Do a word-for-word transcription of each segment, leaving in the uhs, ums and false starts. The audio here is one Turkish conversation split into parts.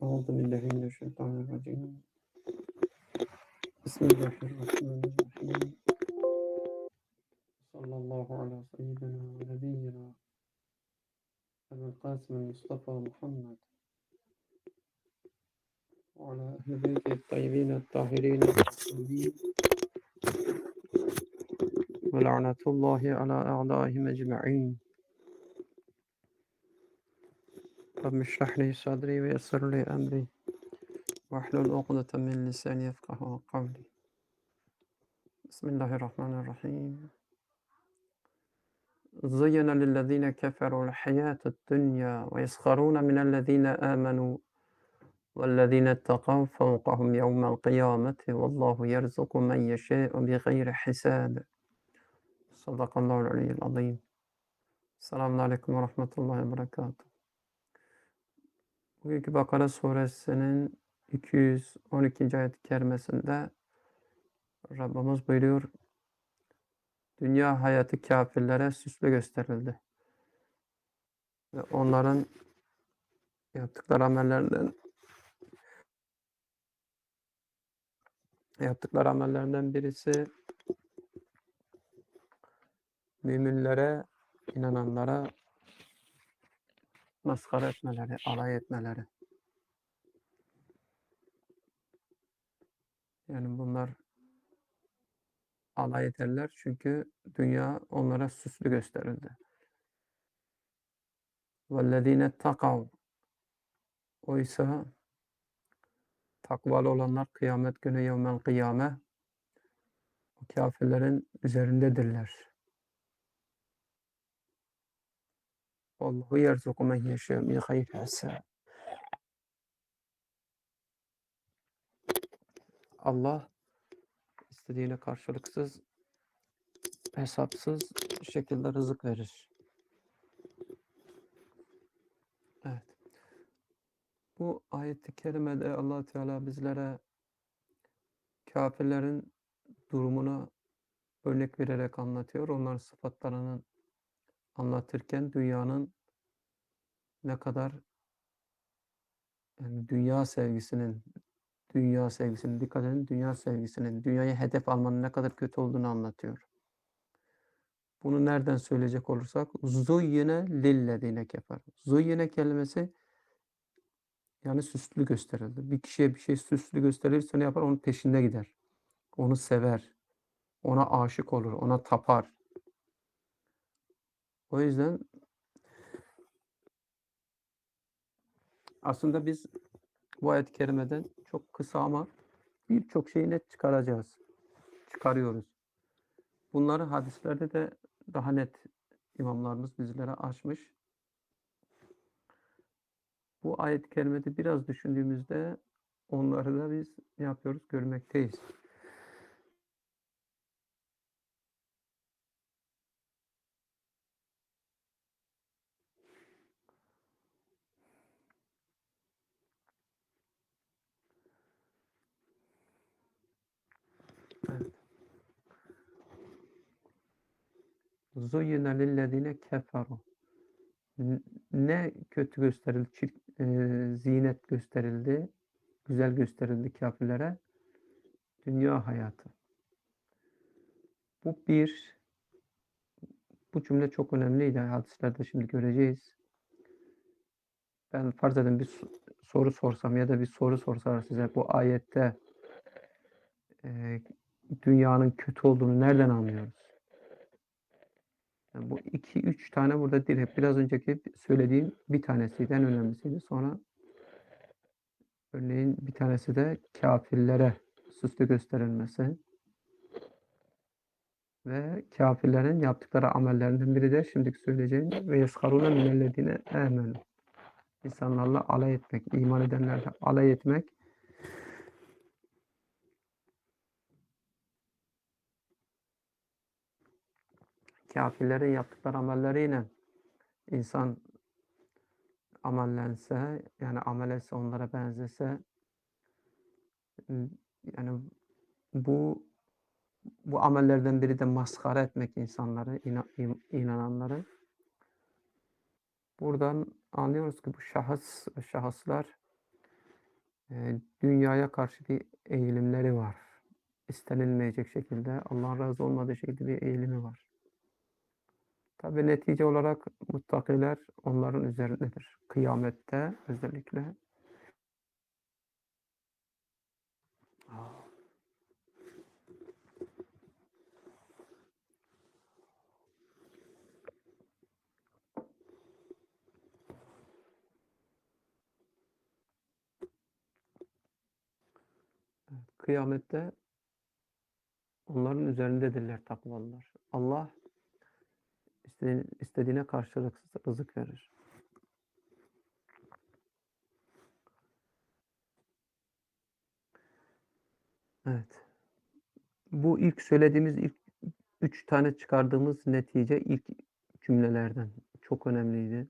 أعوذ بالله من الشيطان الرجيم. بسم الله الرحمن الرحيم. صلى الله على سيدنا ونبينا أبي القاسم المصطفى محمد وعلى أهل بيته الطيبين الطاهرين المعصومين ولعنة الله على أعدائهم أجمعين. رب اشرح لي صدري ويسر لي أمري واحلل عقدة من لساني يفقهوا قولي. بسم الله الرحمن الرحيم. زين للذين كفروا الحياة الدنيا ويسخرون من الذين آمنوا والذين اتقوا فوقهم يوم القيامة والله يرزق من يشاء بغير حساب. صدق الله العلي العظيم. Selamun Aleyküm ve Rahmetullahi ve Berekatuhu. Bugünkü Bakara suresinin iki yüz on ikinci ayet-i kerimesinde Rabbimiz buyuruyor, dünya hayatı kafirlere süslü gösterildi. Ve onların yaptıkları amellerden yaptıkları amellerden birisi müminlere, inananlara maskara etmeleri, alay etmeleri. Yani bunlar alay ederler çünkü dünya onlara süslü gösterildi. وَالَّذ۪ينَ اتَّقَوْا Oysa takvalı olanlar kıyamet günü yevmel kıyame o kafirlerin üzerindedirler. Allahu yerzuku men yeşâ bi gayri hisâb. Allah istediğine karşılıksız, hesapsız şekilde rızık verir. Evet. Bu ayet-i kerimede Allah Teala bizlere kafirlerin durumuna örnek vererek anlatıyor. Onların sıfatlarını anlatırken dünyanın ne kadar yani dünya sevgisinin dünya sevgisinin dikkat edin dünya sevgisinin dünyayı hedef almanın ne kadar kötü olduğunu anlatıyor. Bunu nereden söyleyecek olursak zuyyine lillezine kefer. Zuyyine kelimesi yani süslü gösterildi. Bir kişiye bir şey süslü gösterirse ne yapar? Onun peşinde gider. Onu sever. Ona aşık olur. Ona tapar. O yüzden aslında biz bu ayet-i kerimeden çok kısa ama birçok şeyi net çıkaracağız. Çıkarıyoruz. Bunları hadislerde de daha net imamlarımız bizlere açmış. Bu ayet-i kerimede biraz düşündüğümüzde onları da biz ne yapıyoruz? Görmekteyiz. Evet. Zuyyine lillezine keferu. Ne kötü gösterildi, çirk, e, zinet gösterildi, güzel gösterildi kafirlere? Dünya hayatı. Bu bir, bu cümle çok önemliydi. Hadislerde şimdi göreceğiz. Ben farz edin bir soru sorsam ya da bir soru sorsalar size bu ayette e, dünyanın kötü olduğunu nereden anlıyoruz? Yani bu iki üç tane burada değil. Hep biraz önceki söylediğim bir tanesiydi, en önemlisiydi. Sonra örneğin bir tanesi de kafirlere süslü gösterilmesi ve kafirlerin yaptıkları amellerinden biri de şimdiki söyleyeceğim ve yeskaruna minellezine amenu. İnsanlarla alay etmek, iman edenlerle alay etmek. Kafirlerin yaptıkları amelleriyle insan amellense, yani amel etse, onlara benzese, yani bu bu amellerden biri de maskara etmek insanları, inananları. Buradan anlıyoruz ki bu şahıs, şahıslar Eee, dünyaya karşı bir eğilimleri var. İstenilmeyecek şekilde, Allah'ın razı olmadığı şekilde bir eğilimi var. Tabii netice olarak muttakiler onların üzerindedir. Kıyamette özellikle. Kıyamette onların üzerindedirler takvalılar. Allah istediğine, istediğine karşılıksız rızık verir. Evet. Bu ilk söylediğimiz ilk üç tane çıkardığımız netice ilk cümlelerden. Çok önemliydi.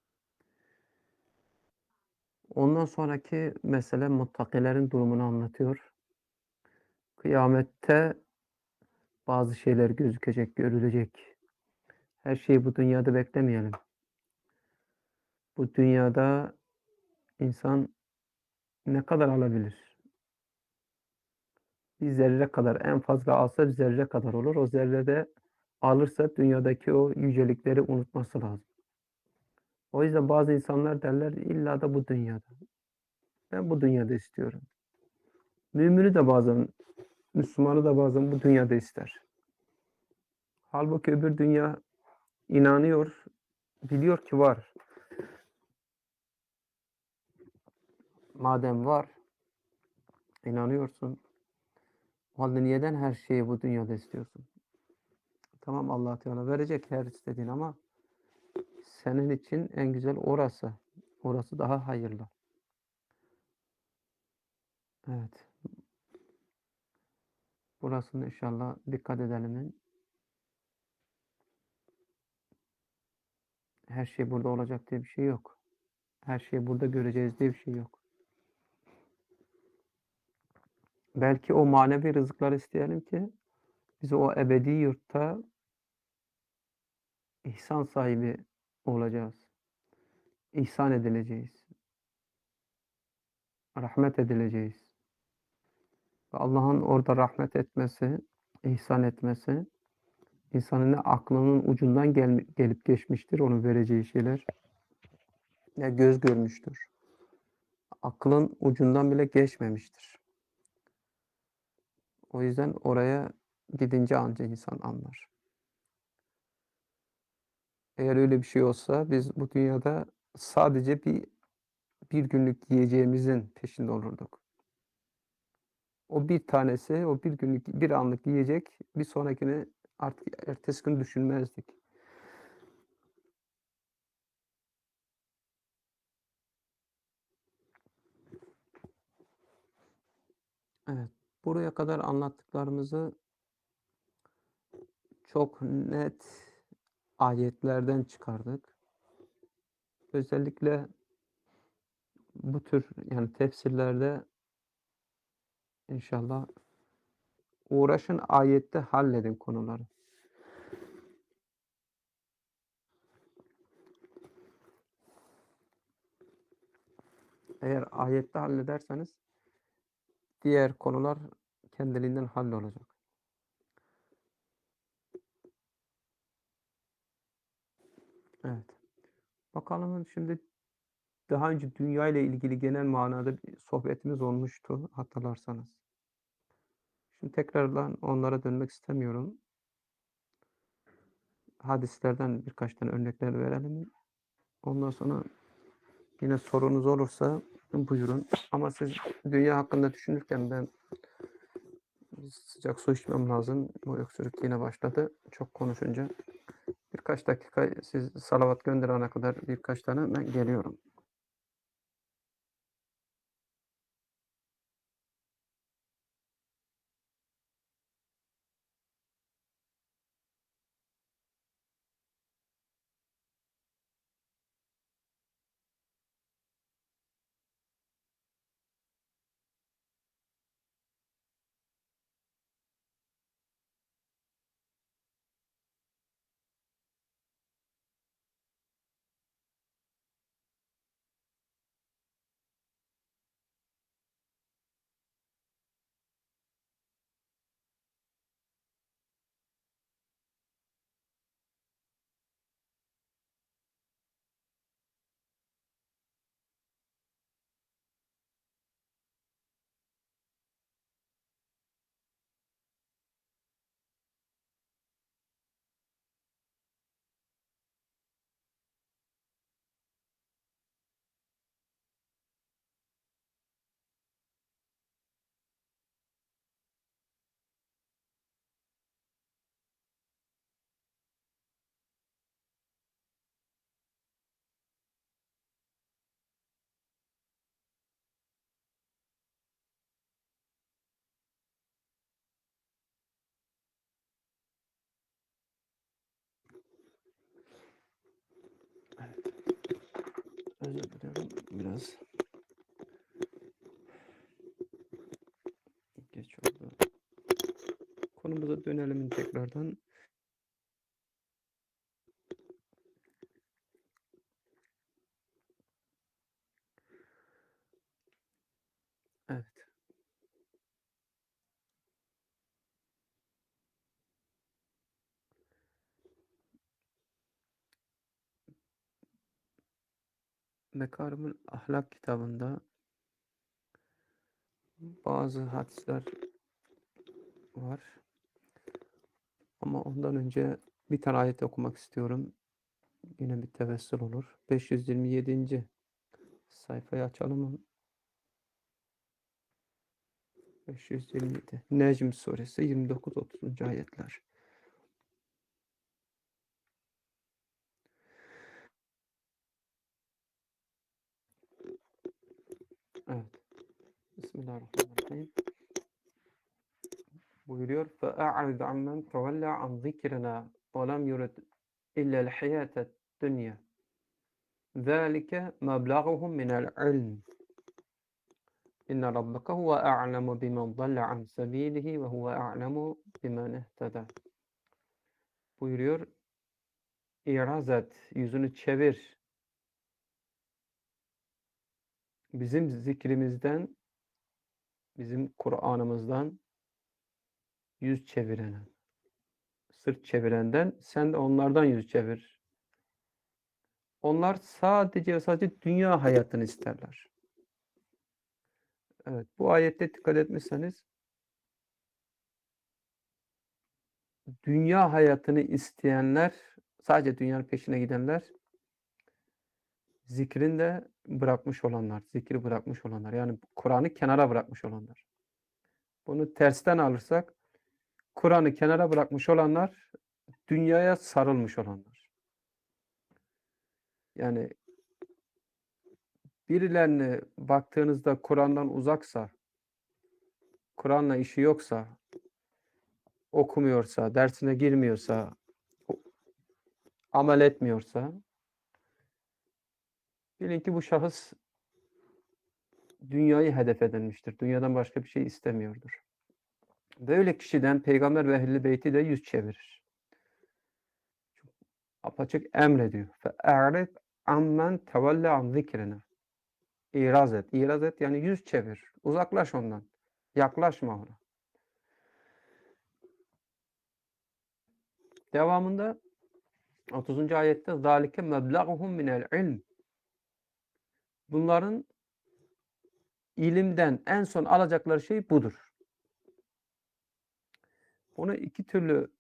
Ondan sonraki mesele muttakilerin durumunu anlatıyor. Kıyamette bazı şeyler gözükecek, görülecek. Her şeyi bu dünyada beklemeyelim. Bu dünyada insan ne kadar alabilir? Bir zerre kadar, en fazla alsa bir zerre kadar olur. O zerrede alırsa dünyadaki o yücelikleri unutması lazım. O yüzden bazı insanlar derler illa da bu dünyada. Ben bu dünyada istiyorum. Mümini de bazen, Müslümanı da bazen bu dünyada ister. Halbuki öbür dünya inanıyor, biliyor ki var. Madem var, inanıyorsun. O halde niyeden her şeyi bu dünyada istiyorsun? Tamam, Allah Teala verecek her istediğin ama senin için en güzel orası. Orası daha hayırlı. Evet. Burasını inşallah dikkat edelim. Her şey burada olacak diye bir şey yok. Her şeyi burada göreceğiz diye bir şey yok. Belki o manevi rızıkları isteyelim ki biz o ebedi yurtta ihsan sahibi olacağız. İhsan edileceğiz. Rahmet edileceğiz. Ve Allah'ın orada rahmet etmesi, ihsan etmesi, insanın ne aklının ucundan gel gelip geçmiştir onun vereceği şeyler, ne göz görmüştür. Aklın ucundan bile geçmemiştir. O yüzden oraya gidince anca insan anlar. Eğer öyle bir şey olsa biz bu dünyada sadece bir bir günlük yiyeceğimizin peşinde olurduk. O bir tanesi, o bir günlük, bir anlık yiyecek, bir sonrakini artık ertesi gün düşünmezdik. Evet, buraya kadar anlattıklarımızı çok net ayetlerden çıkardık. Özellikle bu tür yani tefsirlerde inşallah uğraşın, ayette halledin konuları. Eğer ayette hallederseniz diğer konular kendiliğinden hallolacak. Evet. Bakalım şimdi daha önce dünya ile ilgili genel manada bir sohbetimiz olmuştu hatırlarsanız. Şimdi tekrardan onlara dönmek istemiyorum. Hadislerden birkaç tane örnekler verelim. Ondan sonra yine sorunuz olursa buyurun. Ama siz dünya hakkında düşünürken ben sıcak su içmem lazım. Bu öksürük yine başladı. Çok konuşunca. Birkaç dakika siz salavat gönderene kadar birkaç tane ben geliyorum. Özür dilerim. Biraz geç oldu. Konumuza dönelim tekrardan. Evet. Mekarimül Ahlak kitabında bazı hadisler var. Ama ondan önce bir tane ayet okumak istiyorum. Yine bir tevessül olur. beş yüz yirmi yedinci sayfayı açalım. beş yüz yirmi yedi. Necm suresi yirmi dokuz otuzuncu ayetler. Evet. Bismillahirrahmanirrahim. Buyuruyor. فَاَعْرِضْ عَمَّنْ تَوَلَّى عَنْ ذِكْرِنَا وَلَمْ يُرِدْ إِلَّا الْحَيَاةَ الدُّنْيَا ذَٰلِكَ مَبْلَغُهُمْ مِنَ الْعِلْمِ إِنَّ رَبَّكَ هُوَ أَعْلَمُ بِمَنْ ضَلَّ عَنْ سَبِيلِهِ وَهُوَ أَعْلَمُ بِمَنِ اهْتَدَى. Buyuruyor. İraz et, yüzünü çevir. Bizim zikrimizden, bizim Kur'an'ımızdan yüz çevirene, sırt çevirenden sen de onlardan yüz çevir. Onlar sadece ve sadece dünya hayatını isterler. Evet, bu ayette dikkat etmişseniz dünya hayatını isteyenler, sadece dünyanın peşine gidenler, zikrini de bırakmış olanlar, zikri bırakmış olanlar, yani Kur'an'ı kenara bırakmış olanlar. Bunu tersten alırsak, Kur'an'ı kenara bırakmış olanlar, dünyaya sarılmış olanlar. Yani birilerine baktığınızda Kur'an'dan uzaksa, Kur'an'la işi yoksa, okumuyorsa, dersine girmiyorsa, amel etmiyorsa, bilin ki bu şahıs dünyayı hedef edinmiştir. Dünyadan başka bir şey istemiyordur. Böyle kişiden Peygamber ve Ehl-i Beyti de yüz çevirir. Apaçık emrediyor. فَاَعْرِضْ عَمَّنْ تَوَلَّ عَنْ ذِكْرِنَا. İraz et. İraz et yani yüz çevir. Uzaklaş ondan. Yaklaşma ona. Devamında otuzuncu ayette ذَٰلِكَ مَبْلَغُهُمْ مِنَ الْعِلْمِ. Bunların ilimden en son alacakları şey budur. Bunu iki türlü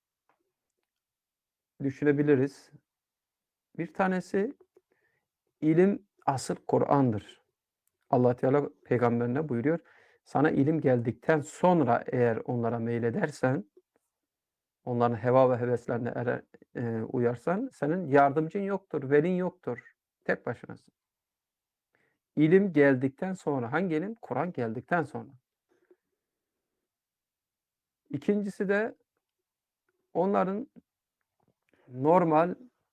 düşünebiliriz. Bir tanesi ilim asıl Kur'an'dır. Allah Teala peygamberine buyuruyor. Sana ilim geldikten sonra eğer onlara meyledersen, onların heva ve heveslerine ere, e, uyarsan, senin yardımcın yoktur, velin yoktur. Tek başınasın. İlim geldikten sonra, hangi ilim? Kur'an geldikten sonra. İkincisi de onların normal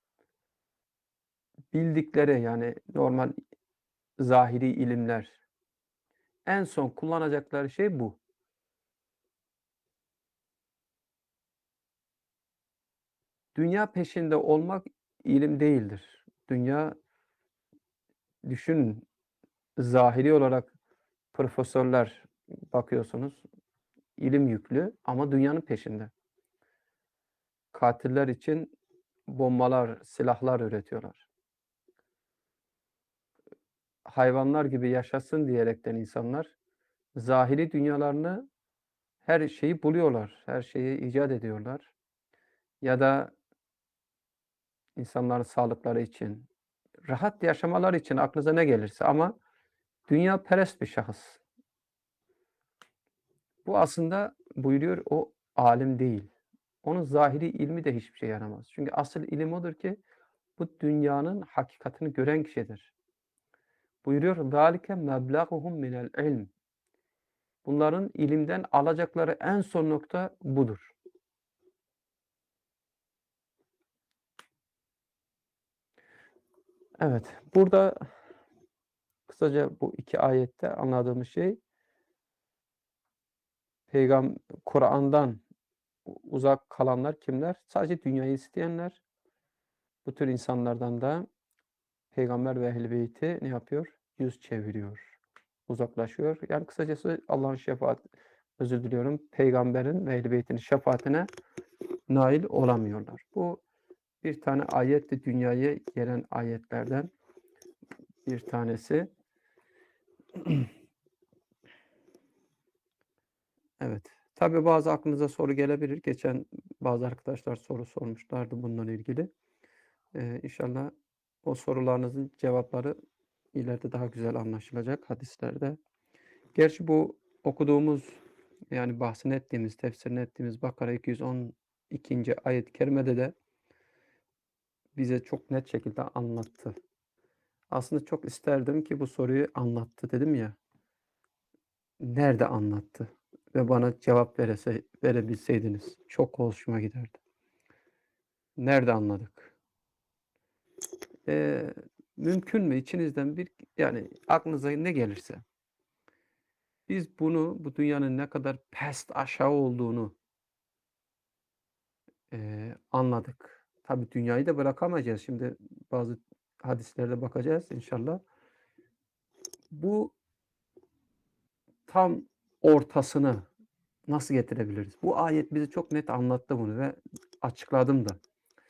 bildikleri, yani normal zahiri ilimler. En son kullanacakları şey bu. Dünya peşinde olmak ilim değildir. Dünya, düşünün, zahiri olarak profesörler bakıyorsunuz, ilim yüklü ama dünyanın peşinde. Katiller için bombalar, silahlar üretiyorlar. Hayvanlar gibi yaşasın diyerekten insanlar zahiri dünyalarını, her şeyi buluyorlar, her şeyi icat ediyorlar. Ya da insanların sağlıkları için, rahat yaşamaları için aklınıza ne gelirse, ama dünyaperest bir şahıs. Bu aslında buyuruyor o alim değil. Onun zahiri ilmi de hiçbir şey yaramaz. Çünkü asıl ilim odur ki bu dünyanın hakikatini gören kişidir. Buyuruyor ذَٰلِكَ مَبْلَغُهُمْ مِنَ الْعِلْمِ. Bunların ilimden alacakları en son nokta budur. Evet, burada kısaca bu iki ayette anladığımız şey, peygam Kur'an'dan u uzak kalanlar kimler? Sadece dünyayı isteyenler. Bu tür insanlardan da peygamber ve ehl-i beyti ne yapıyor? Yüz çeviriyor, uzaklaşıyor. Yani kısacası Allah'ın şefaat özür diliyorum, peygamberin ve ehl-i beytinin şefaatine nail olamıyorlar. Bu bir tane ayet dünyaya gelen ayetlerden bir tanesi. Evet. Tabii bazı aklınıza soru gelebilir. Geçen bazı arkadaşlar soru sormuşlardı bununla ilgili. Eee, inşallah o sorularınızın cevapları ileride daha güzel anlaşılacak hadislerde. Gerçi bu okuduğumuz, yani bahsini ettiğimiz, tefsirini ettiğimiz Bakara iki yüz on ikinci ayet-i kerimede de bize çok net şekilde anlattı. Aslında çok isterdim ki bu soruyu anlattı dedim ya. Nerede anlattı ve bana cevap verese verebilseydiniz çok hoşuma giderdi. Nerede anladık? Eee, mümkün mü içinizden bir yani aklınıza ne gelirse biz bunu, bu dünyanın ne kadar pest, aşağı olduğunu, eee, anladık. Tabii dünyayı da bırakamayacağız. Şimdi bazı hadislerde bakacağız inşallah. Bu tam ortasını nasıl getirebiliriz? Bu ayet bize çok net anlattı bunu ve açıkladım da.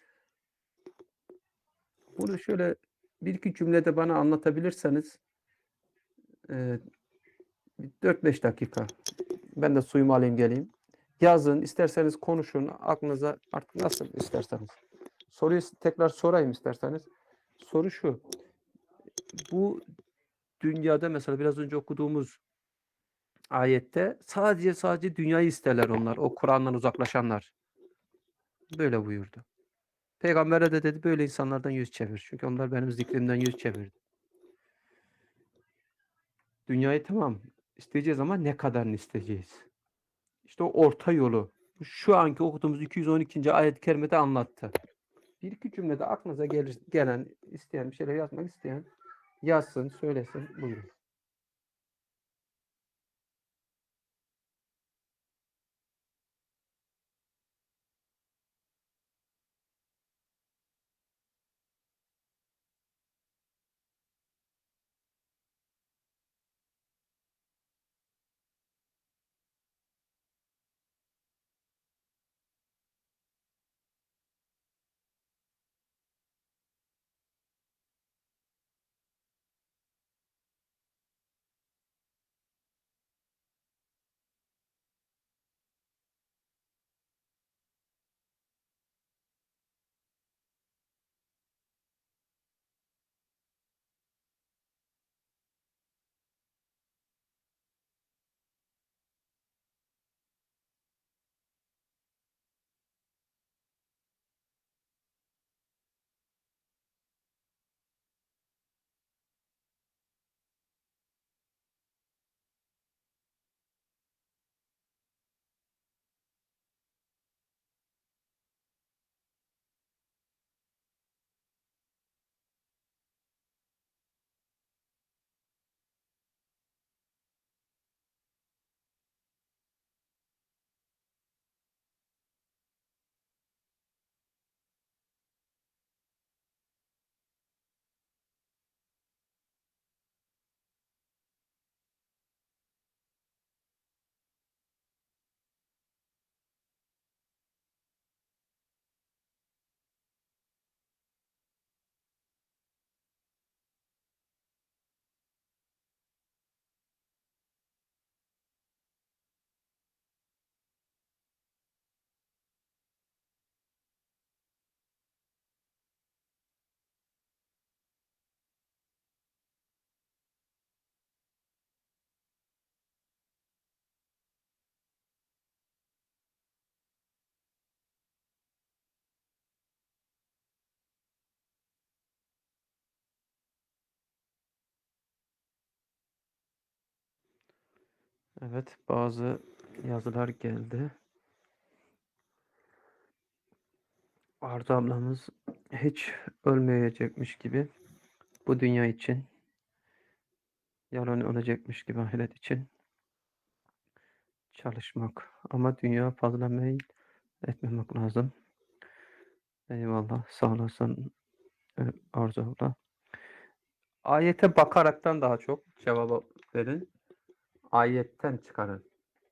Bunu şöyle bir iki cümlede bana anlatabilirseniz, eee, dört beş dakika. Ben de suyumu alayım geleyim. Yazın, isterseniz konuşun, aklınıza artık nasıl isterseniz. Soruyu tekrar sorayım isterseniz. Soru şu: Bu dünyada mesela biraz önce okuduğumuz ayette sadece sadece dünyayı isterler onlar, o Kur'an'dan uzaklaşanlar. Böyle buyurdu. Peygamber'e de dedi böyle insanlardan yüz çevir. Çünkü onlar benim zikrimden yüz çevirdi. Dünyayı tamam isteyeceğiz ama ne kadarını isteyeceğiz? İşte o orta yolu şu anki okuduğumuz iki yüz on ikinci ayet-i kerimede anlattı. Bir iki cümlede aklınıza gelir, gelen, isteyen, bir şeyler yazmak isteyen yazsın, söylesin. Buyurun. Evet, bazı yazılar geldi. Arzu ablamız hiç ölmeyecekmiş gibi Bu dünya için yalan olacakmış gibi ahiret için çalışmak. Ama dünya fazla meyil etmemek lazım. Eyvallah. Sağ olasın e, Arzu abla. Ayete bakaraktan daha çok cevabı verin. Ayetten çıkarın.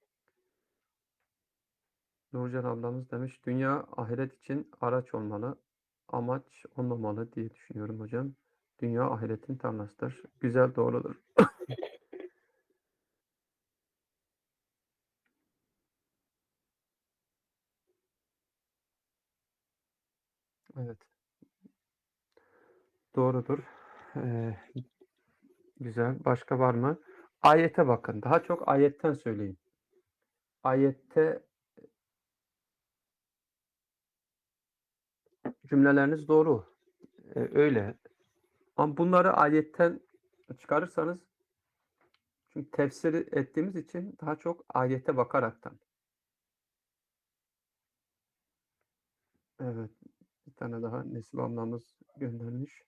Nurcan ablamız demiş, dünya ahiret için araç olmalı, amaç olmamalı diye düşünüyorum hocam. Dünya ahiretin tarlasıdır. Güzel, doğrudur. Evet, doğrudur. Ee, güzel. Başka var mı? Ayete bakın. Daha çok ayetten söyleyin. Ayette cümleleriniz doğru. Ee, öyle. Ama bunları ayetten çıkarırsanız, çünkü tefsir ettiğimiz için daha çok ayete bakaraktan. Evet. Bir tane daha Nesil ablamız göndermiş.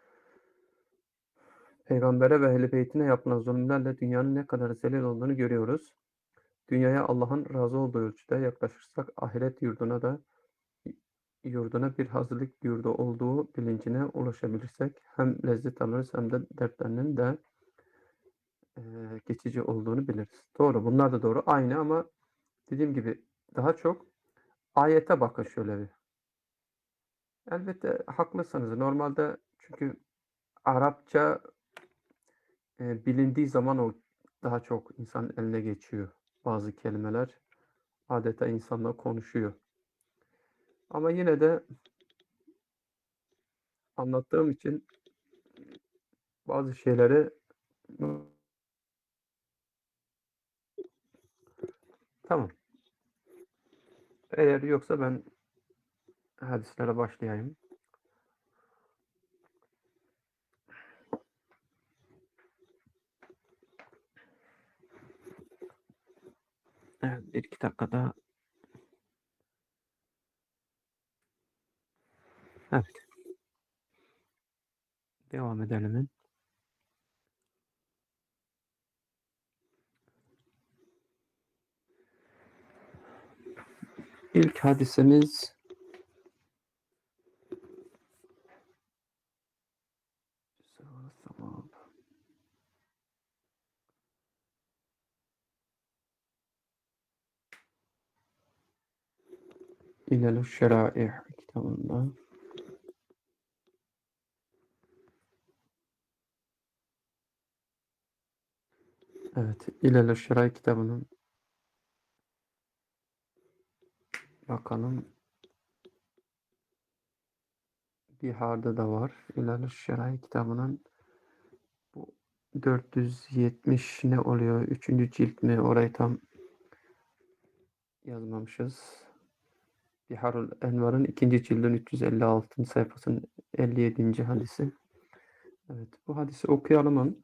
Peygambere ve ehl-i beytine yapılan zulümlerle dünyanın ne kadar zelil olduğunu görüyoruz. Dünyaya Allah'ın razı olduğu ölçüde yaklaşırsak ahiret yurduna da yurduna bir hazırlık yurdu olduğu bilincine ulaşabilirsek hem lezzet alırız hem de dertlerinin de e, geçici olduğunu biliriz. Doğru, bunlar da doğru. Aynı ama dediğim gibi daha çok ayete bakın şöyle bir. Elbette haklısınız. Normalde çünkü Arapça e, bilindiği zaman o daha çok insan eline geçiyor. Bazı kelimeler adeta insanla konuşuyor. Ama yine de anlattığım için bazı şeyleri tamam. Eğer yoksa ben hadislere başlayayım. Evet, bir iki dakika daha. Evet, devam edelim. İlk hadisemiz İlel Şerai kitabında. Evet, İlel Şerai kitabının bakalım Bihar'da da var. İlel Şerai kitabının bu dört yüz yetmiş ne oluyor? Üçüncü cilt mi? Orayı tam yazmamışız. Biharul Envar'ın ikinci cildin üç yüz elli altıncı sayfasının elli yedinci hadisi. Evet, bu hadisi okuyalım.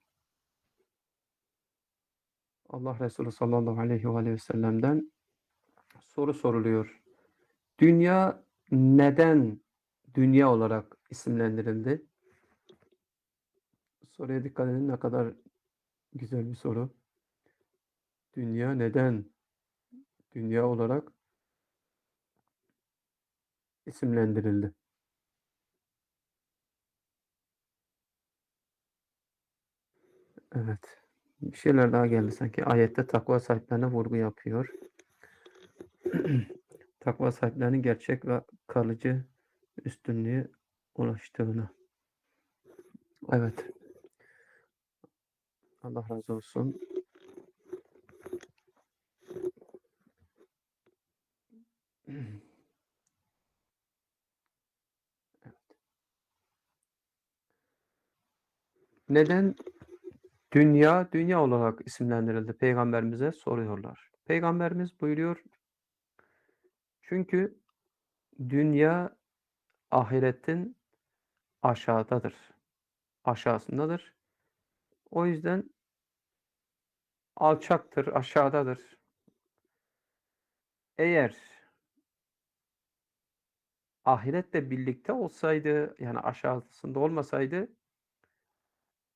Allah Resulü sallallahu aleyhi ve sellem'den soru soruluyor. Dünya neden dünya olarak isimlendirildi? Soruya dikkat edin, ne kadar güzel bir soru. Dünya neden dünya olarak isimlendirildi? Evet. Bir şeyler daha geldi sanki. Ayette takva sahiplerine vurgu yapıyor. Takva sahiplerinin gerçek ve kalıcı üstünlüğe ulaştığını. Evet. Allah razı olsun. Neden dünya dünya olarak isimlendirildi? Peygamberimize soruyorlar. Peygamberimiz buyuruyor, çünkü dünya ahiretin aşağıdadır. Aşağısındadır. O yüzden alçaktır, aşağıdadır. Eğer ahiretle birlikte olsaydı, yani aşağısında olmasaydı,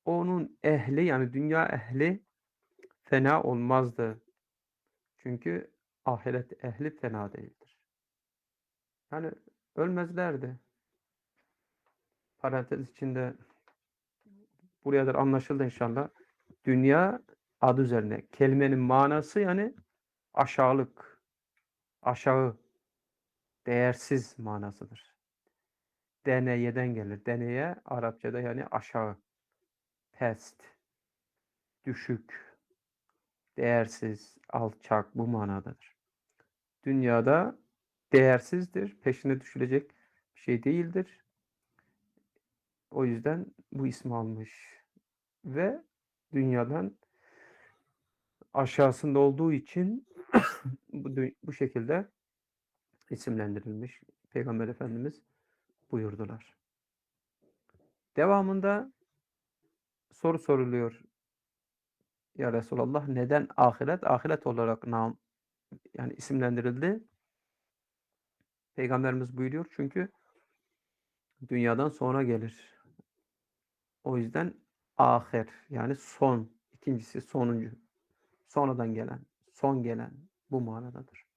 onun ehli yani dünya ehli fena olmazdı. Çünkü ahiret ehli fena değildir. Yani ölmezlerdi. Parantez içinde buraya da anlaşıldı inşallah. Dünya adı üzerine. Kelimenin manası yani aşağılık, aşağı, değersiz manasıdır. Deneyeden gelir. Deneye Arapçada yani aşağı, pest, düşük, değersiz, alçak bu manadadır. Dünyada değersizdir, peşine düşülecek bir şey değildir. O yüzden bu ismi almış ve dünyadan aşağısında olduğu için bu, bu şekilde isimlendirilmiş. Peygamber Efendimiz buyurdular. Devamında soru soruluyor. Ya Resulallah neden ahiret? Ahiret olarak nam yani isimlendirildi. Peygamberimiz buyuruyor çünkü dünyadan sonra gelir. O yüzden ahir yani son, ikincisi sonuncu, sonradan gelen, son gelen bu manadadır.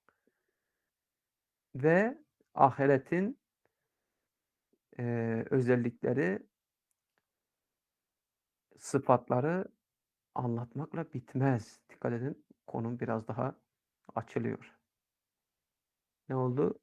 Ve ahiretin e, özellikleri, sıfatları anlatmakla bitmez. Dikkat edin, konum biraz daha açılıyor. Ne oldu?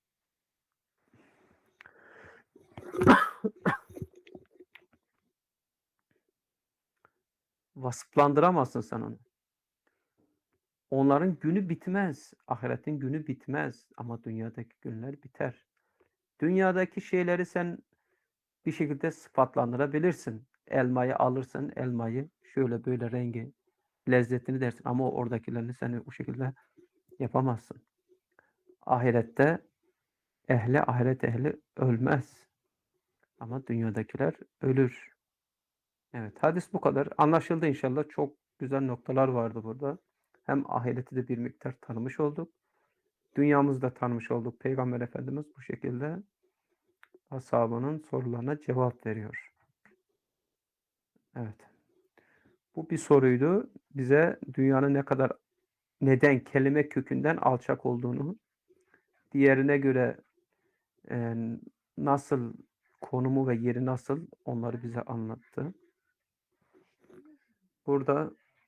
Vasıflandıramazsın sen onu. Onların günü bitmez. Ahiretin günü bitmez. Ama dünyadaki günler biter. Dünyadaki şeyleri sen bir şekilde sıfatlandırabilirsin. Elmayı alırsın, elmayı şöyle böyle rengi, lezzetini dersin. Ama oradakilerini sen o şekilde yapamazsın. Ahirette ehli, ahiret ehli ölmez. Ama dünyadakiler ölür. Evet, hadis bu kadar. Anlaşıldı inşallah. Çok güzel noktalar vardı burada. Hem ahireti de bir miktar tanımış olduk. Dünyamızı da tanımış olduk. Peygamber Efendimiz bu şekilde ashabının sorularına cevap veriyor. Evet. Bu bir soruydu. Bize dünyanın ne kadar neden kelime kökünden alçak olduğunu, diğerine göre e, nasıl konumu ve yeri nasıl onları bize anlattı. Burada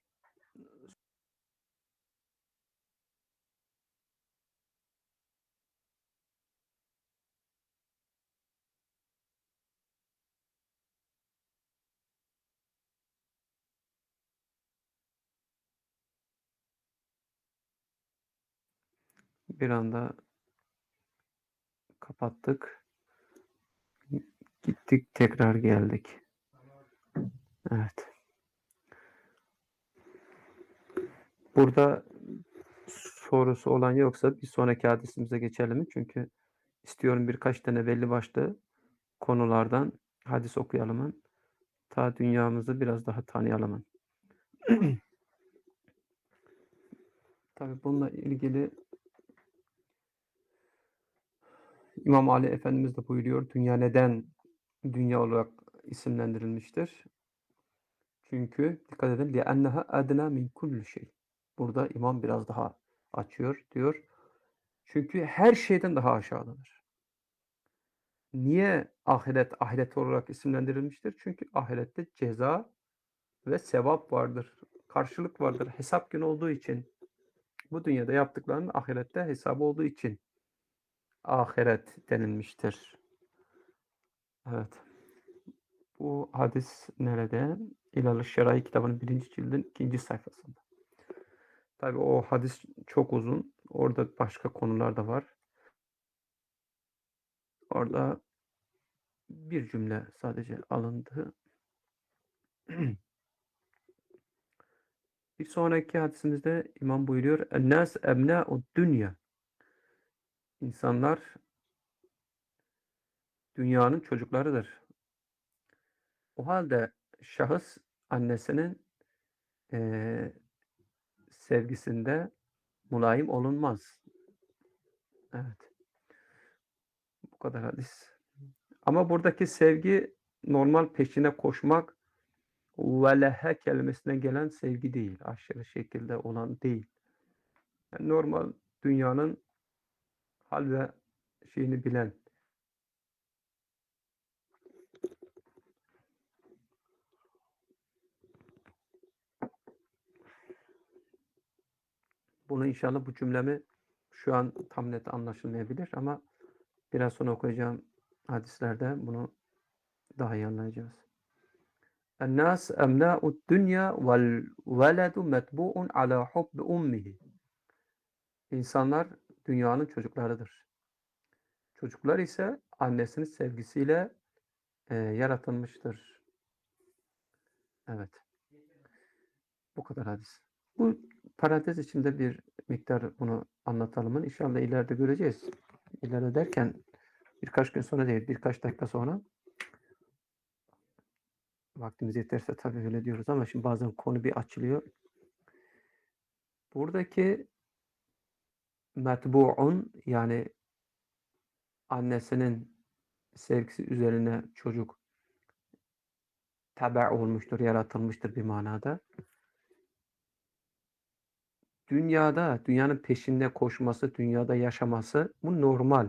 bir anda kapattık. Gittik tekrar geldik. Evet. Burada sorusu olan yoksa bir sonraki hadisimize geçelim mi? Çünkü istiyorum birkaç tane belli başlı konulardan hadis okuyalım. Ta dünyamızı biraz daha tanıyalım. Tabii bununla ilgili İmam Ali Efendimiz de buyuruyor. Dünya neden dünya olarak isimlendirilmiştir? Çünkü dikkat edin لِأَنَّهَا أَدْنَى مِنْ كُلِّ şey. Burada imam biraz daha açıyor diyor. Çünkü her şeyden daha aşağıdadır. Niye ahiret ahiret olarak isimlendirilmiştir? Çünkü ahirette ceza ve sevap vardır. Karşılık vardır. Hesap günü olduğu için. Bu dünyada yaptıklarının ahirette hesabı olduğu için ahiret denilmiştir. Evet. Bu hadis nerede? İlal-ı Şerai kitabının birinci cildin ikinci sayfasında. Tabii o hadis çok uzun. Orada başka konular da var. Orada bir cümle sadece alındı. Bir sonraki hadisimizde İmam buyuruyor. En-nas ebnâ'ud dünya. İnsanlar dünyanın çocuklarıdır. O halde şahıs annesinin eee, sevgisinde mulayim olunmaz. Evet. Bu kadar hadis. Ama buradaki sevgi normal peşine koşmak Velehe kelimesine gelen sevgi değil. Aşırı şekilde olan değil. Yani normal dünyanın hal ve şeyini bilen. Bunu inşallah bu cümlemi şu an tam net anlaşılmayabilir ama biraz sonra okuyacağım hadislerde bunu daha iyi anlayacağız. الناس أبناء الدنيا والولد متبوع على حب أمه. İnsanlar dünyanın çocuklarıdır. Çocuklar ise annesinin sevgisiyle e, yaratılmıştır. Evet. Bu kadar hadis. Bu parantez içinde bir miktar bunu anlatalımın. İnşallah ileride göreceğiz. İleride derken birkaç gün sonra değil, birkaç dakika sonra. Vaktimiz yeterse tabii öyle diyoruz ama şimdi bazen konu bir açılıyor. Buradaki metbu'un yani annesinin sevgisi üzerine çocuk tebe olmuştur, yaratılmıştır bir manada. Dünyada, dünyanın peşinde koşması, dünyada yaşaması bu normal.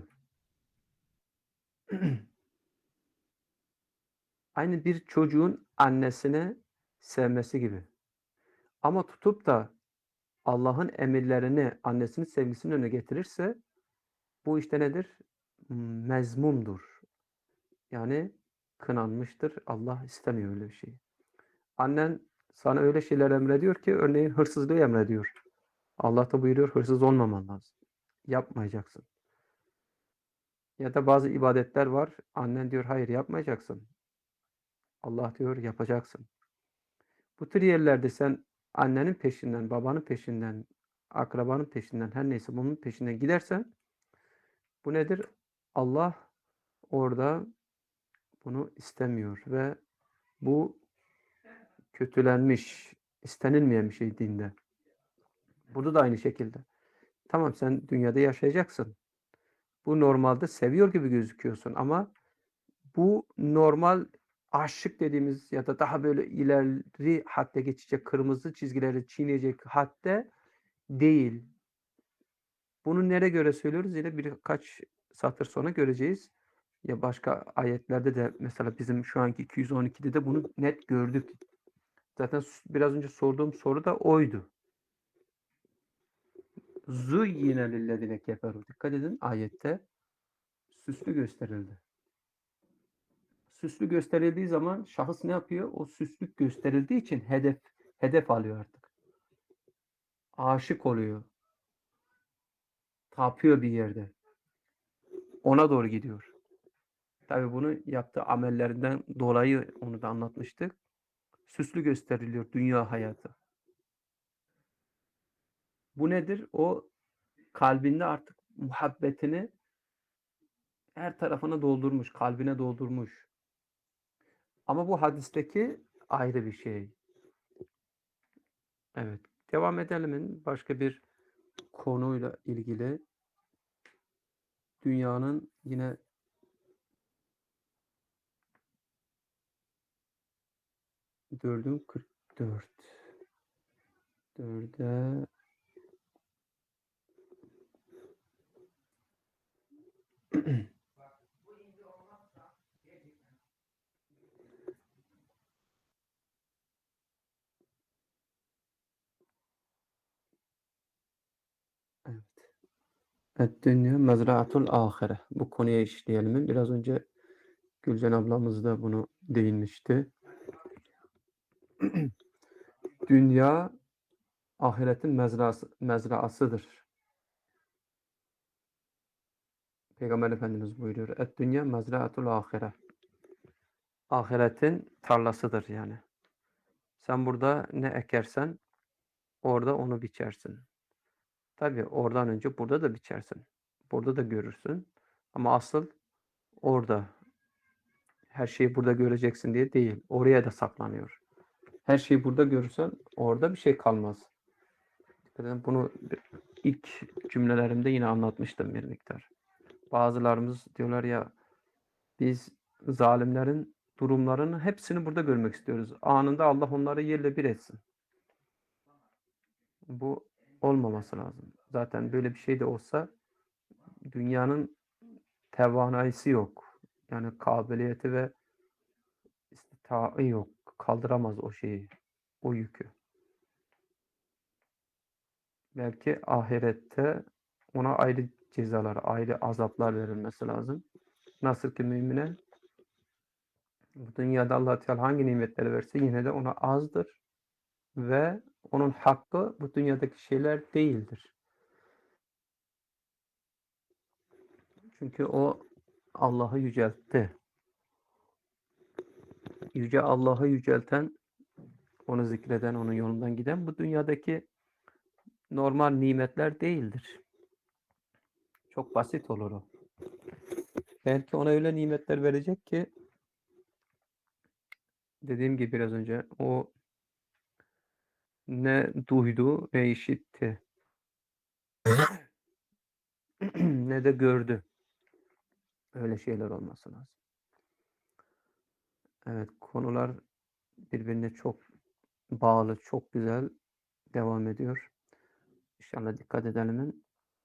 Aynı bir çocuğun annesini sevmesi gibi. Ama tutup da Allah'ın emirlerini annesinin sevgisinin önüne getirirse bu işte nedir? Mezmumdur. Yani kınanmıştır. Allah istemiyor öyle bir şeyi. Annen sana öyle şeyler emrediyor ki örneğin hırsızlığı emrediyor. Allah da buyuruyor hırsız olmaman lazım. Yapmayacaksın. Ya da bazı ibadetler var. Annen diyor hayır yapmayacaksın. Allah diyor yapacaksın. Bu tür yerlerde sen annenin peşinden, babanın peşinden, akrabanın peşinden her neyse bunun peşinden gidersen bu nedir? Allah orada bunu istemiyor ve bu kötülenmiş, istenilmeyen bir şey dinde. Burada da aynı şekilde. Tamam sen dünyada yaşayacaksın. Bu normalde seviyor gibi gözüküyorsun ama bu normal aşık dediğimiz ya da daha böyle ileri hadde geçecek, kırmızı çizgileri çiğneyecek hadde değil. Bunu nereye göre söylüyoruz? Yine birkaç satır sonra göreceğiz. Ya başka ayetlerde de mesela bizim şu anki iki yüz on ikide de bunu net gördük. Zaten biraz önce sorduğum soru da oydu. Zuyyine lillezine keferu. Dikkat edin ayette süslü gösterildi. Süslü gösterildiği zaman şahıs ne yapıyor? O süslük gösterildiği için hedef hedef alıyor artık. Aşık oluyor. Tapıyor bir yerde. Ona doğru gidiyor. Tabii bunu yaptığı amellerinden dolayı onu da anlatmıştık. Süslü gösteriliyor dünya hayatı. Bu nedir? O kalbinde artık muhabbetini her tarafına doldurmuş, kalbine doldurmuş. Ama bu hadisteki ayrı bir şey. Evet. Devam edelim. Başka bir konuyla ilgili dünyanın yine dördün kırk dört. Dörde evet. Et-dünya mezraatul ahire. Bu konuya işleyelim. Biraz önce Gülcan ablamız da bunu değinmişti. Dünya ahiretin mezrası, mezraasıdır. Peygamber Efendimiz buyuruyor. Et-dünya mezraatul ahire. Ahiretin tarlasıdır yani. Sen burada ne ekersen orada onu biçersin. Tabii oradan önce burada da biçersin. Burada da görürsün. Ama asıl orada. Her şeyi burada göreceksin diye değil. Oraya da saklanıyor. Her şeyi burada görürsen orada bir şey kalmaz. Bunu ilk cümlelerimde yine anlatmıştım bir miktar. Bazılarımız diyorlar ya biz zalimlerin durumlarının hepsini burada görmek istiyoruz. Anında Allah onları yerle bir etsin. Bu olmaması lazım. Zaten böyle bir şey de olsa dünyanın tevanayisi yok. Yani kabiliyeti ve istitaı yok. Kaldıramaz o şeyi, o yükü. Belki ahirette ona ayrı cezalar, ayrı azaplar verilmesi lazım. Nasıl ki mümine bu dünyada Allah Teala hangi nimetleri verse yine de ona azdır ve onun hakkı bu dünyadaki şeyler değildir. Çünkü o Allah'ı yüceltti. Yüce Allah'ı yücelten, onu zikreden, onun yolundan giden bu dünyadaki normal nimetler değildir. Çok basit olur o. Belki ona öyle nimetler verecek ki dediğim gibi biraz önce o ne duydu ne işitti ne de gördü. Öyle şeyler olması lazım. Evet, konular birbirine çok bağlı, çok güzel devam ediyor. İnşallah dikkat edelim.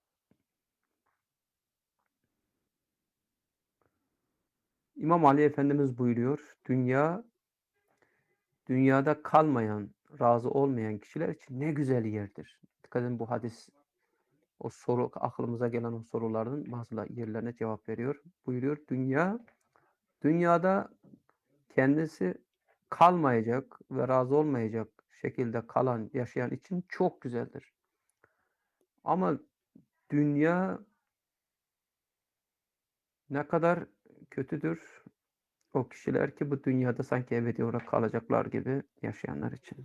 İmam Ali Efendimiz buyuruyor, dünya, dünyada kalmayan, razı olmayan kişiler için ne güzel yerdir. Dikkat edin, bu hadis, o soru, aklımıza gelen o soruların bazı yerlerine cevap veriyor. Buyuruyor, dünya, dünyada kendisi kalmayacak ve razı olmayacak şekilde kalan, yaşayan için çok güzeldir. Ama dünya ne kadar kötüdür o kişiler ki bu dünyada sanki ebedi olarak kalacaklar gibi yaşayanlar için.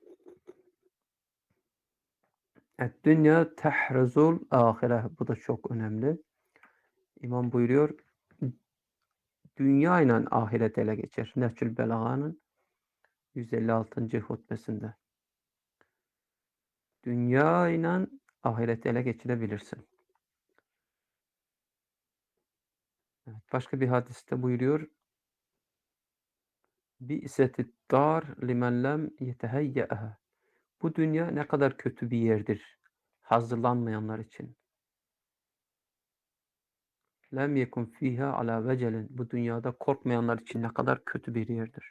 Evet, dünya tehrezul ahire. Bu da çok önemli. İmam buyuruyor, dünya ile ahiret ele geçer. Nehçül Belaga'nın yüz elli altıncı hutbesinde. Dünya ile ahiret ele geçirebilirsin. Evet, başka bir hadiste buyuruyor, bi'setid dar limen lem yeteheyye'ha. Bu dünya ne kadar kötü bir yerdir hazırlanmayanlar için. Lem yekun fiha ala vecelin. Bu dünyada korkmayanlar için ne kadar kötü bir yerdir.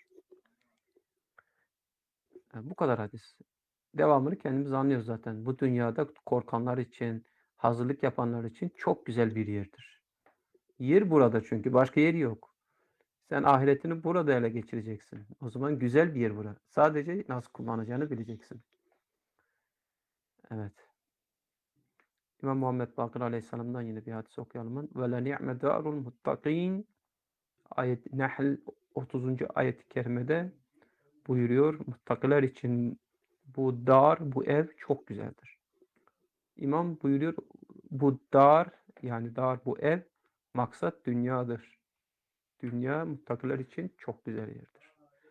Yani bu kadar hadis. Devamını kendimiz anlıyoruz zaten. Bu dünyada korkanlar için, hazırlık yapanlar için çok güzel bir yerdir. Yer burada çünkü. Başka yeri yok. Sen ahiretini burada ele geçireceksin. O zaman güzel bir yer burası. Sadece nasıl kullanacağını bileceksin. Evet. İmam Muhammed Bakır Aleyhisselam'dan yine bir hadis okuyalım. Ve le ni'me darul muttakin. Ayet Nahl otuzuncu ayet-i kerimede buyuruyor. Muttakiler için bu dar, bu ev çok güzeldir. İmam buyuruyor, bu dar, yani dar, bu ev, maksat dünyadır. Dünya muttakiler için çok güzel yerdir.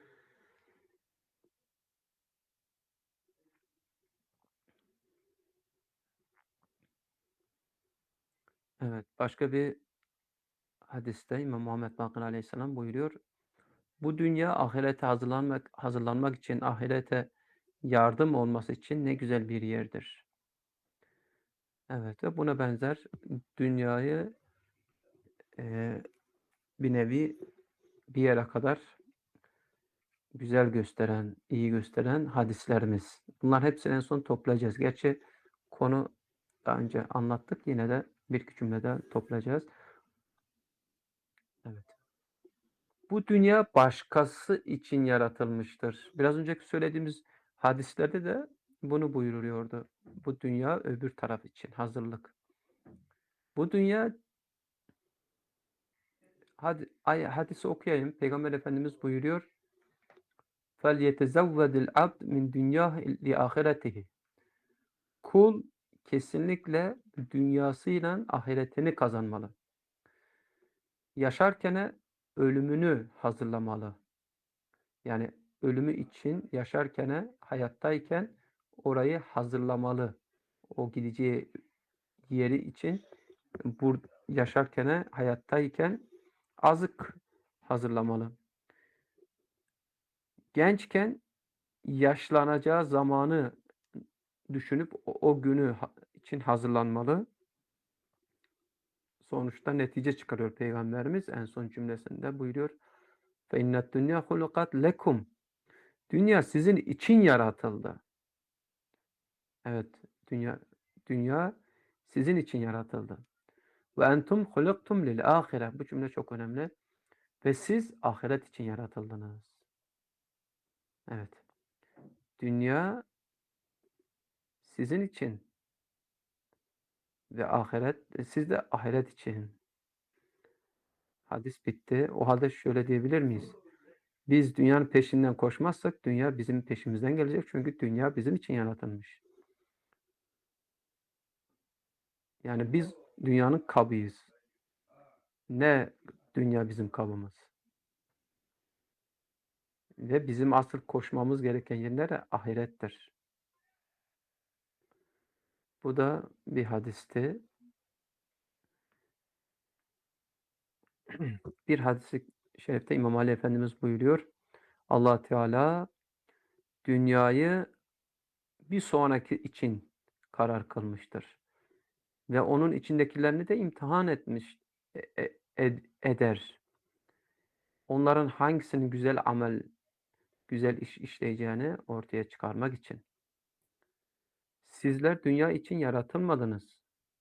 Evet, başka bir hadiste İmam Muhammed Bakır Aleyhisselam buyuruyor. Bu dünya ahirete hazırlanmak, hazırlanmak için, ahirete yardım olması için ne güzel bir yerdir. Evet, ve buna benzer dünyayı e, bir nevi bir yere kadar güzel gösteren, iyi gösteren hadislerimiz. Bunlar hepsini en son toplayacağız. Gerçi konu daha önce anlattık. Yine de bir iki cümlede toplayacağız. Evet. Bu dünya başkası için yaratılmıştır. Biraz önceki söylediğimiz hadislerde de bunu buyuruyordu. Bu dünya öbür taraf için hazırlık. Bu dünya hadi ay, hadisi okuyayım. Peygamber Efendimiz buyuruyor. فَلْيَتَزَوَّدِ الْعَبْدِ مِنْ دُنْيَاهِ لِآخِرَتِهِ. Kul kesinlikle dünyasıyla ahiretini kazanmalı. Yaşarken ölümünü hazırlamalı. Yani ölümü için yaşarken, hayattayken orayı hazırlamalı. O gideceği yeri için bur yaşarken, hayattayken azık hazırlamalı. gençken yaşlanacağı zamanı düşünüp o, o günü ha- için hazırlanmalı. Sonuçta netice çıkarıyor Peygamberimiz en son cümlesinde buyuruyor. فَاِنَّ الدُّنْيَا خُلُقَتْ lekum. Dünya sizin için yaratıldı. Evet, dünya dünya sizin için yaratıldı. Ve entum huluktum lil ahire. Bu cümle çok önemli. Ve siz ahiret için yaratıldınız. Evet. Dünya sizin için ve ahiret siz de ahiret için. Hadis bitti. O halde şöyle diyebilir miyiz? Biz dünyanın peşinden koşmazsak dünya bizim peşimizden gelecek. Çünkü dünya bizim için yaratılmış. Yani biz dünyanın kabıyız. Ne dünya bizim kabımız. Ve bizim asıl koşmamız gereken yerler de ahirettir. Bu da bir hadisti. Bir hadis-i şerifte İmam Ali Efendimiz buyuruyor. Allah Teala dünyayı bir sonraki için karar kılmıştır. Ve onun içindekilerini de imtihan etmiş e- e- ed- eder. Onların hangisinin güzel amel, güzel iş işleyeceğini ortaya çıkarmak için. Sizler dünya için yaratılmadınız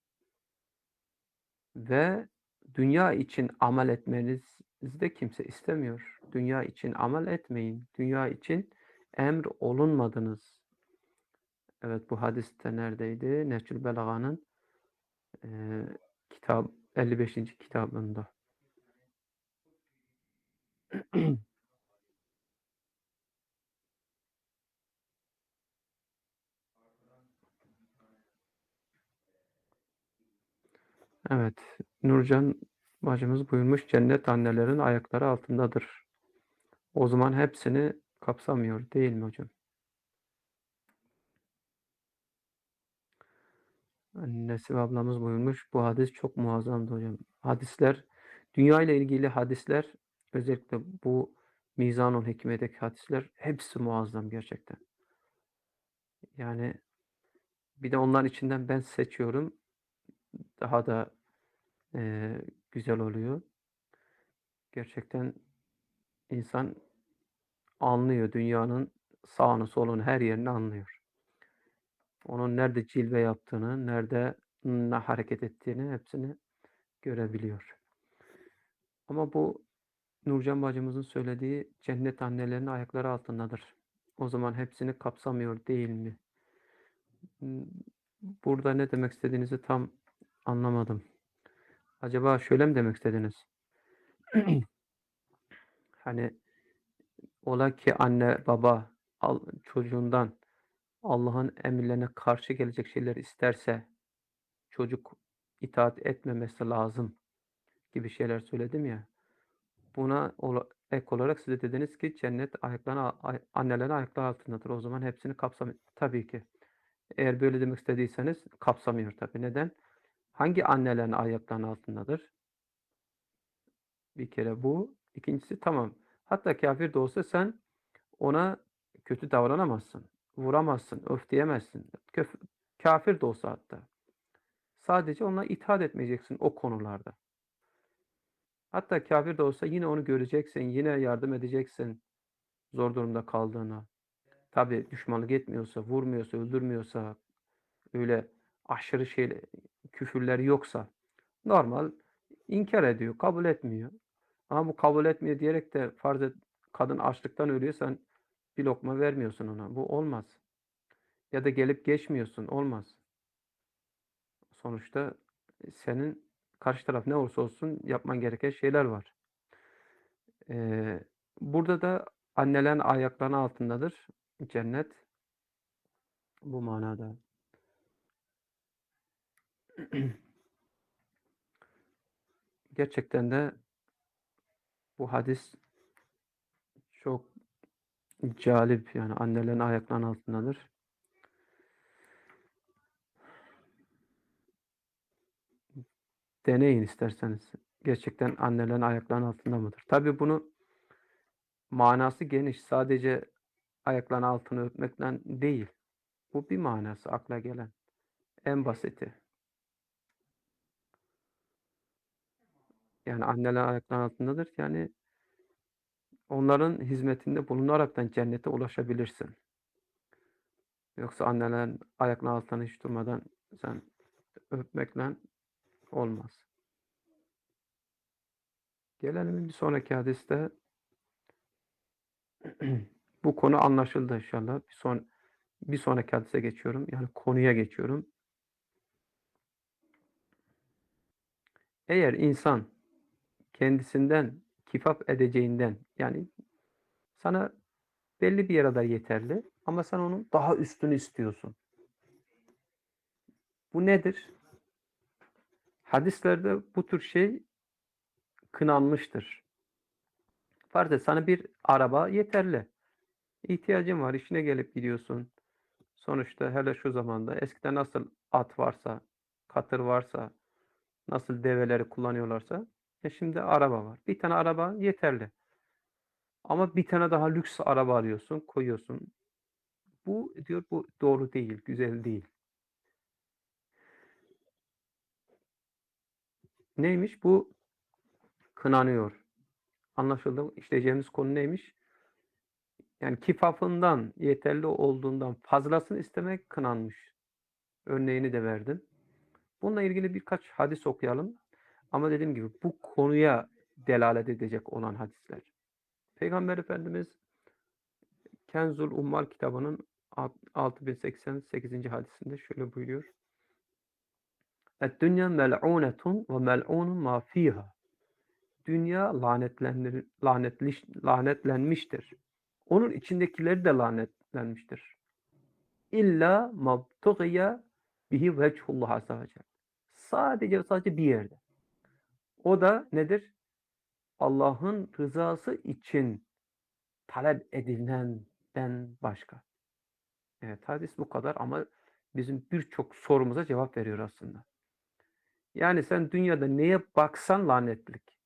ve dünya için amel etmenizi de kimse istemiyor. Dünya için amel etmeyin. Dünya için emr olunmadınız. Evet, bu hadiste neredeydi? Nehcül Belaga'nın e, kitap elli beşinci kitabında. Evet, Nurcan bacımız buyurmuş, cennet annelerin ayakları altındadır. O zaman hepsini kapsamıyor değil mi hocam? Nesibe ablamız buyurmuş, bu hadis çok muazzamdı hocam. Hadisler, dünya ile ilgili hadisler, özellikle bu Mizan-ül Hikmet'teki hadisler hepsi muazzam gerçekten. Yani bir de onların içinden ben seçiyorum. Daha da eee, güzel oluyor. Gerçekten insan anlıyor dünyanın sağını solunu her yerini anlıyor. Onun nerede cilve yaptığını, nerede ne hareket ettiğini hepsini görebiliyor. Ama bu Nurcan bacımızın söylediği cennet annelerinin ayakları altındadır. O zaman hepsini kapsamıyor değil mi? Burada ne demek istediğinizi tam anlamadım. Acaba şöyle mi demek istediniz? Hani ola ki anne baba al, çocuğundan Allah'ın emirlerine karşı gelecek şeyler isterse çocuk itaat etmemesi lazım gibi şeyler söyledim ya. Buna ola- ek olarak siz de dediniz ki cennet ayaklarına, ay- annelerin ayakları altındadır. O zaman hepsini kapsamıyor. Tabii ki. Eğer böyle demek istediyseniz kapsamıyor tabii. Neden? Hangi annelerin ayaklarının altındadır? Bir kere bu. İkincisi tamam. Hatta kafir de olsa sen ona kötü davranamazsın. Vuramazsın, öf diyemezsin. Köf- kafir de olsa hatta. Sadece ona itaat etmeyeceksin o konularda. Hatta kafir de olsa yine onu göreceksin, yine yardım edeceksin zor durumda kaldığına. Tabii düşmanlık etmiyorsa, vurmuyorsa, öldürmüyorsa, öyle aşırı şey küfürler yoksa normal inkar ediyor, kabul etmiyor. Ama bu kabul etmiyor diyerek de farz et kadın açlıktan ölüyor, sen bir lokma vermiyorsun ona. Bu olmaz. Ya da gelip geçmiyorsun, olmaz. Sonuçta senin karşı taraf ne olursa olsun yapman gereken şeyler var. Ee, burada da annelerin ayaklarının altındadır cennet bu manada. Gerçekten de bu hadis çok calip, yani annelerin ayaklarının altındadır. Deneyin isterseniz. Gerçekten annelerin ayaklarının altında mıdır? Tabii bunu manası geniş. Sadece ayaklarının altını öpmekten değil. Bu bir manası akla gelen. En basiti. Yani anneler ayaklarının altındadır. Yani onların hizmetinde bulunaraktan cennete ulaşabilirsin. Yoksa annelerin ayaklarının altına hiç durmadan sen öpmekle olmaz. Gelelim bir sonraki hadiste. Bu konu anlaşıldı inşallah. Bir son bir sonraki hadise geçiyorum. Yani konuya geçiyorum. Eğer insan kendisinden kifaf edeceğinden, yani sana belli bir yere kadar yeterli ama sen onun daha üstünü istiyorsun. Bu nedir? Hadislerde bu tür şey kınanmıştır. Farz et sana bir araba yeterli. İhtiyacın var, işine gelip gidiyorsun. Sonuçta hele şu zamanda eskiden nasıl at varsa, katır varsa, nasıl develeri kullanıyorlarsa e şimdi araba var. Bir tane araba yeterli. Ama bir tane daha lüks araba arıyorsun, koyuyorsun. Bu diyor bu doğru değil, güzel değil. Neymiş? Bu kınanıyor. Anlaşıldı. İşleyeceğimiz konu neymiş? Yani kifafından, yeterli olduğundan fazlasını istemek kınanmış. Örneğini de verdim. Bununla ilgili birkaç hadis okuyalım. Ama dediğim gibi bu konuya delalet edecek olan hadisler. Peygamber Efendimiz Kenzul Ummal kitabının altı bin seksen sekizinci hadisinde şöyle buyuruyor. "Et-dünya mel'unetun ve mel'unun ma fiha." Dünya lanetlenir, lanetliş, lanetlenmiştir. Onun içindekileri de lanetlenmiştir. İlla mabtughiye bihi vechullah azze ve celle. Sadece sadece bir yerde. O da nedir? Allah'ın rızası için talep edilenden başka. Evet, hadis bu kadar ama bizim birçok sorumuza cevap veriyor aslında. Yani sen dünyada neye baksan lanetlik,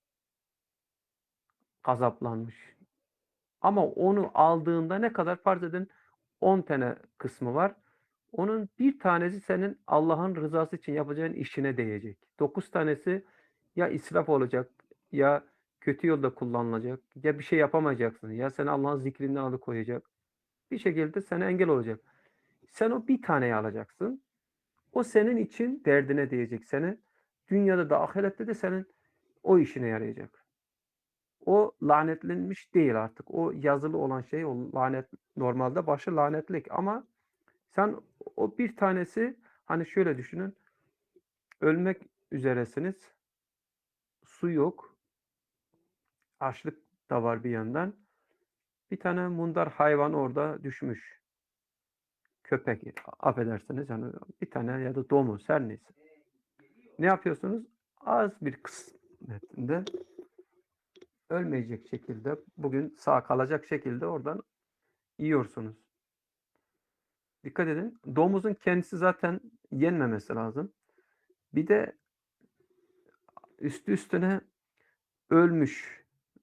gazaplanmış. Ama onu aldığında ne kadar farz edin on tane kısmı var. Onun bir tanesi senin Allah'ın rızası için yapacağın işine değecek. Dokuz tanesi ya israf olacak, ya kötü yolda kullanılacak, ya bir şey yapamayacaksın, ya seni Allah'ın zikrinden alıkoyacak. Bir şekilde sana engel olacak. Sen o bir taneyi alacaksın. O senin için derdine değecek seni. Dünyada da ahirette de senin o işine yarayacak. O lanetlenmiş değil artık. O yazılı olan şey, o lanet, normalde başı lanetlik ama sen o bir tanesi, hani şöyle düşünün, ölmek üzeresiniz, su yok, açlık da var bir yandan. Bir tane mundar hayvan orada düşmüş. Köpek, affedersiniz yani bir tane ya da domuz her neyse. Ne yapıyorsunuz? Az bir kısmetinde ölmeyecek şekilde, bugün sağ kalacak şekilde oradan yiyorsunuz. Dikkat edin. Domuzun kendisi zaten yenmemesi lazım. Bir de üstü üstüne ölmüş.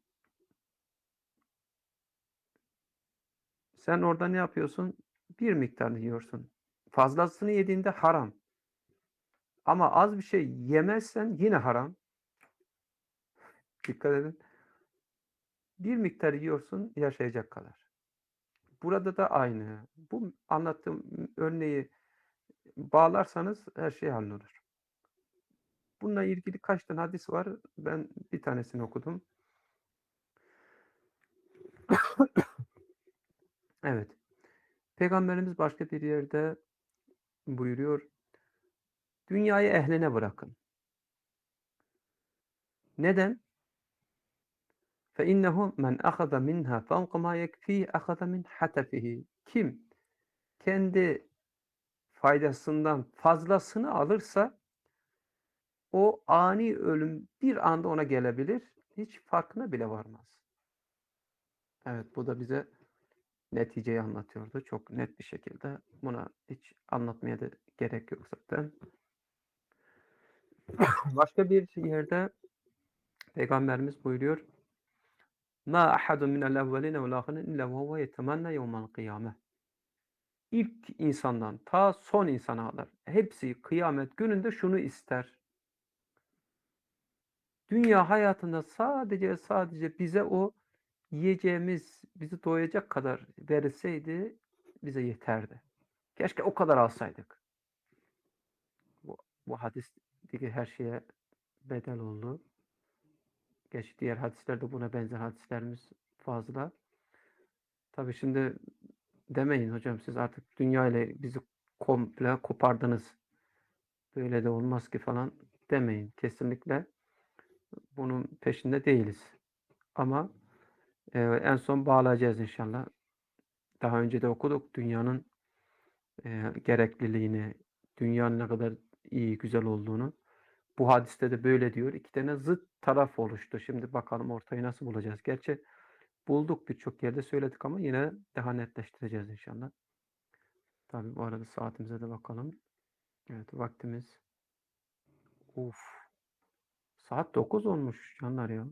Sen orada ne yapıyorsun? Bir miktarını yiyorsun. Fazlasını yediğinde haram. Ama az bir şey yemezsen yine haram. Dikkat edin. Bir miktar yiyorsun yaşayacak kadar. Burada da aynı. Bu anlattığım örneği bağlarsanız her şey hallolur. Bununla ilgili kaç tane hadis var? Ben bir tanesini okudum. Evet. Peygamberimiz başka bir yerde buyuruyor. Dünyayı ehline bırakın. Neden? فَاِنَّهُ مَنْ اَخَذَ مِنْهَا فَوْقَ مَا يَكْفِيهِ اَخَذَ مِنْ حَتَفِهِ. Kim kendi faydasından fazlasını alırsa o ani ölüm bir anda ona gelebilir. Hiç farkına bile varmaz. Evet, bu da bize neticeyi anlatıyordu. Çok net bir şekilde. Buna hiç anlatmaya da gerek yok zaten. Başka bir yerde Peygamberimiz buyuruyor. Ma ahadun minel evveline vel ahirin illa ve huve yetemenna yevmel kıyame. İlk insandan ta son insana kadar hepsi kıyamet gününde şunu ister. Dünya hayatında sadece sadece bize o yiyeceğimiz, bizi doyacak kadar verilseydi bize yeterdi. Keşke o kadar alsaydık. Bu, bu hadisteki her şeye bedel oldu. Geç diğer hadislerde buna benzer hadislerimiz fazla. Tabii şimdi demeyin hocam siz artık dünya ile bizi komple kopardınız. Böyle de olmaz ki falan demeyin. Kesinlikle bunun peşinde değiliz. Ama e, en son bağlayacağız inşallah. Daha önce de okuduk dünyanın e, gerekliliğini, dünyanın ne kadar iyi, güzel olduğunu. Bu hadiste de böyle diyor. İki tane zıt taraf oluştu. Şimdi bakalım ortayı nasıl bulacağız. Gerçi bulduk birçok yerde söyledik ama yine daha netleştireceğiz inşallah. Tabii bu arada saatimize de bakalım. Evet vaktimiz. Uf. Saat dokuz olmuş canlar ya.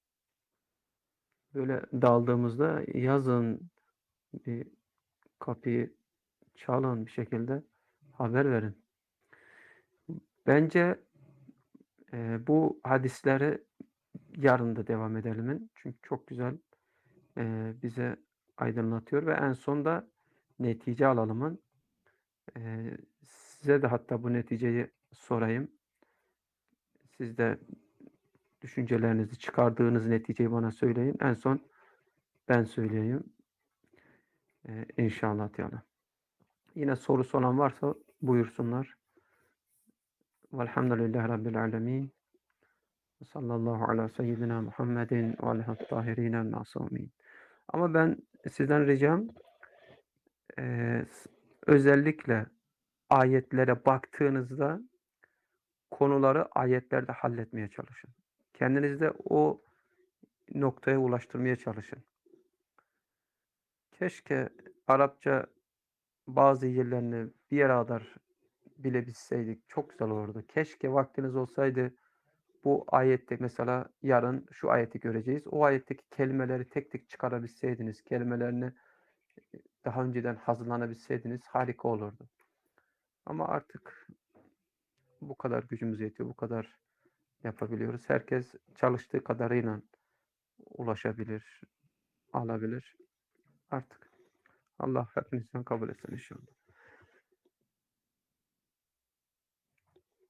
Böyle daldığımızda yazın bir kapıyı çalın bir şekilde haber verin. Bence e, bu hadisleri yarın da devam edelim. Çünkü çok güzel e, bize aydınlatıyor ve en son da netice alalımın. E, size de hatta bu neticeyi sorayım. Siz de düşüncelerinizi çıkardığınız neticeyi bana söyleyin. En son ben söyleyeyim. E, inşallah Teala. Yine sorusu olan varsa buyursunlar. Velhamdülillahi Rabbil alemin. Sallallahu ala seyyidina Muhammedin ve aleyhi tahirinel masumin. Ama ben sizden ricam e, özellikle ayetlere baktığınızda konuları ayetlerde halletmeye çalışın. Kendinizde o noktaya ulaştırmaya çalışın. Keşke Arapça bazı yerlerini bir yere kadar bilebilseydik. Çok güzel olurdu. Keşke vaktiniz olsaydı bu ayette mesela yarın şu ayeti göreceğiz. O ayetteki kelimeleri tek tek çıkarabilseydiniz, kelimelerini daha önceden hazırlanabilseydiniz harika olurdu. Ama artık bu kadar gücümüz yetiyor, bu kadar yapabiliyoruz. Herkes çalıştığı kadarıyla ulaşabilir, alabilir. Artık Allah hepinizden kabul etsin inşallah.